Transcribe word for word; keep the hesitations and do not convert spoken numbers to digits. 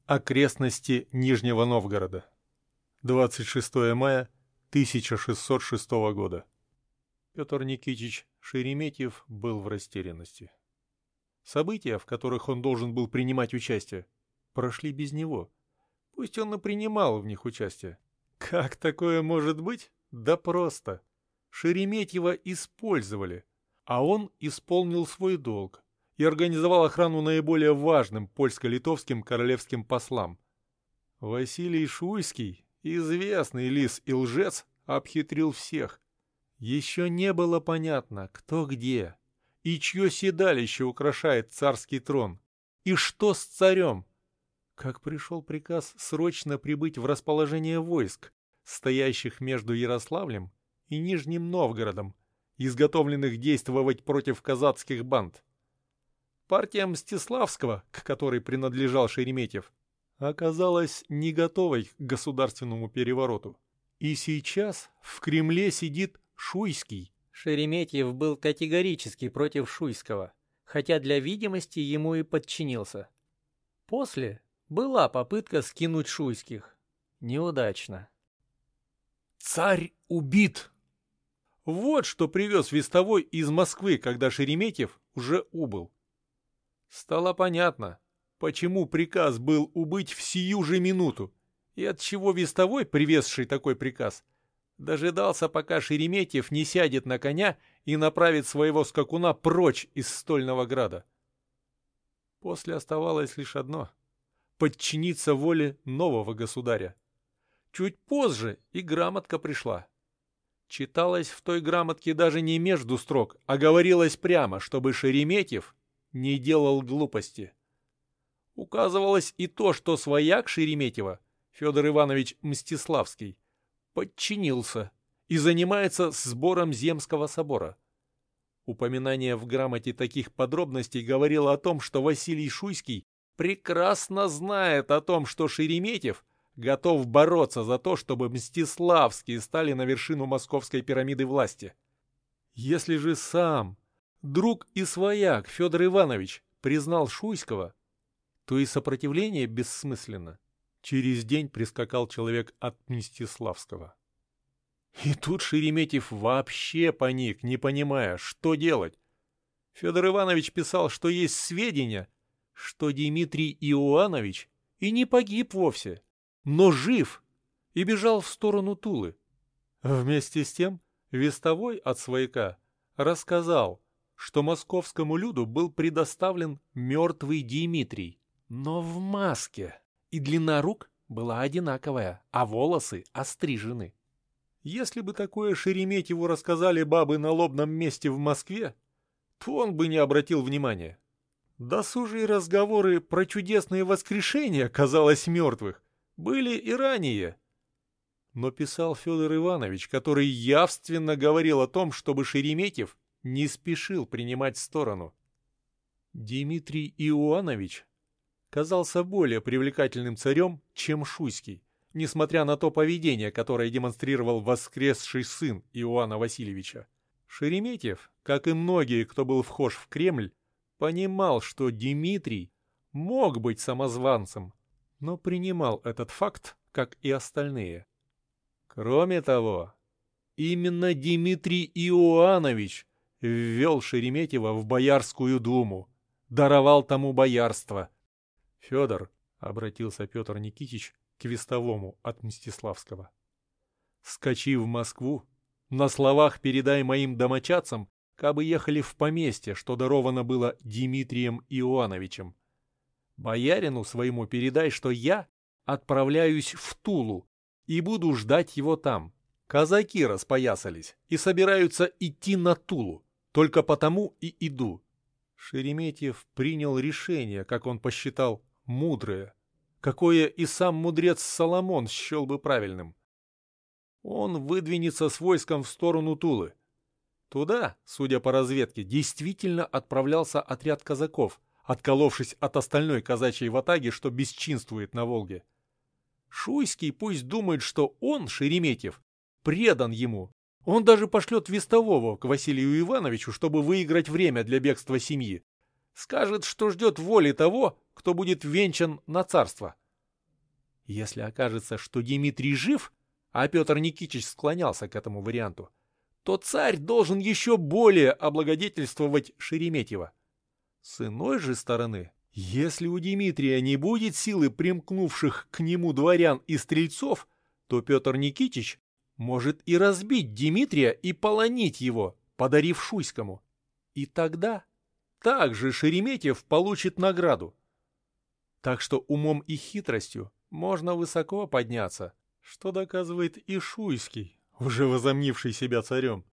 Окрестности Нижнего Новгорода. двадцать шестое мая тысяча шестьсот шестого года. Петр Никитич Шереметьев был в растерянности. События, в которых он должен был принимать участие, прошли без него. Пусть он и принимал в них участие. Как такое может быть? Да просто. Шереметьева использовали, а он исполнил свой долг и организовал охрану наиболее важным польско-литовским королевским послам. Василий Шуйский, известный лис и лжец, обхитрил всех. Еще не было понятно, кто где, и чье седалище украшает царский трон, и что с царем. Как пришел приказ срочно прибыть в расположение войск, стоящих между Ярославлем и Нижним Новгородом, изготовленных действовать против казацких банд. Партия Мстиславского, к которой принадлежал Шереметьев, оказалась не готовой к государственному перевороту. И сейчас в Кремле сидит Шуйский. Шереметьев был категорически против Шуйского, хотя для видимости ему и подчинился. После была попытка скинуть Шуйских. Неудачно. Царь убит! Вот что привез вестовой из Москвы, когда Шереметьев уже убыл. Стало понятно, почему приказ был убыть в сию же минуту, и отчего вестовой, привезший такой приказ, дожидался, пока Шереметьев не сядет на коня и направит своего скакуна прочь из Стольного Града. После оставалось лишь одно — подчиниться воле нового государя. Чуть позже и грамотка пришла. Читалось в той грамотке даже не между строк, а говорилось прямо, чтобы Шереметьев не делал глупости. Указывалось и то, что свояк Шереметьева, Федор Иванович Мстиславский, подчинился и занимается сбором Земского собора. Упоминание в грамоте таких подробностей говорило о том, что Василий Шуйский прекрасно знает о том, что Шереметьев готов бороться за то, чтобы Мстиславские стали на вершину московской пирамиды власти. Если же сам друг и свояк Федор Иванович признал Шуйского, то и сопротивление бессмысленно. Через день прискакал человек от Мстиславского. И тут Шереметьев вообще паник, не понимая, что делать. Федор Иванович писал, что есть сведения, что Дмитрий Иоанович и не погиб вовсе, но жив и бежал в сторону Тулы. Вместе с тем вестовой от свояка рассказал, что московскому люду был предоставлен мертвый Дмитрий, но в маске, и длина рук была одинаковая, а волосы острижены. Если бы такое Шереметьеву рассказали бабы на лобном месте в Москве, то он бы не обратил внимания. Досужие разговоры про чудесные воскрешения, казалось, мертвых, были и ранее. Но писал Федор Иванович, который явственно говорил о том, чтобы Шереметьев не спешил принимать сторону. Дмитрий Иоанович казался более привлекательным царем, чем Шуйский, несмотря на то поведение, которое демонстрировал воскресший сын Иоанна Васильевича. Шереметьев, как и многие, кто был вхож в Кремль, понимал, что Дмитрий мог быть самозванцем, но принимал этот факт, как и остальные. Кроме того, именно Дмитрий Иоанович ввел Шереметьева в Боярскую думу, даровал тому боярство. «Федор», — обратился Петр Никитич к вестовому от Мстиславского, — «скачи в Москву, на словах передай моим домочадцам, кабы ехали в поместье, что даровано было Дмитрием Иоановичем. Боярину своему передай, что я отправляюсь в Тулу и буду ждать его там. Казаки распоясались и собираются идти на Тулу, только потому и иду». Шереметьев принял решение, как он посчитал, мудрое, какое и сам мудрец Соломон счел бы правильным. Он выдвинется с войском в сторону Тулы. Туда, судя по разведке, действительно отправлялся отряд казаков, отколовшись от остальной казачьей ватаги, что бесчинствует на Волге. Шуйский пусть думает, что он, Шереметьев, предан ему. Он даже пошлет вестового к Василию Ивановичу, чтобы выиграть время для бегства семьи. Скажет, что ждет воли того, кто будет венчан на царство. Если окажется, что Дмитрий жив, а Петр Никитич склонялся к этому варианту, то царь должен еще более облагодетельствовать Шереметьева. С иной же стороны, если у Дмитрия не будет силы примкнувших к нему дворян и стрельцов, то Петр Никитич может и разбить Дмитрия и полонить его, подарив Шуйскому. И тогда также Шереметьев получит награду. Так что умом и хитростью можно высоко подняться, что доказывает и Шуйский, уже возомнивший себя царем.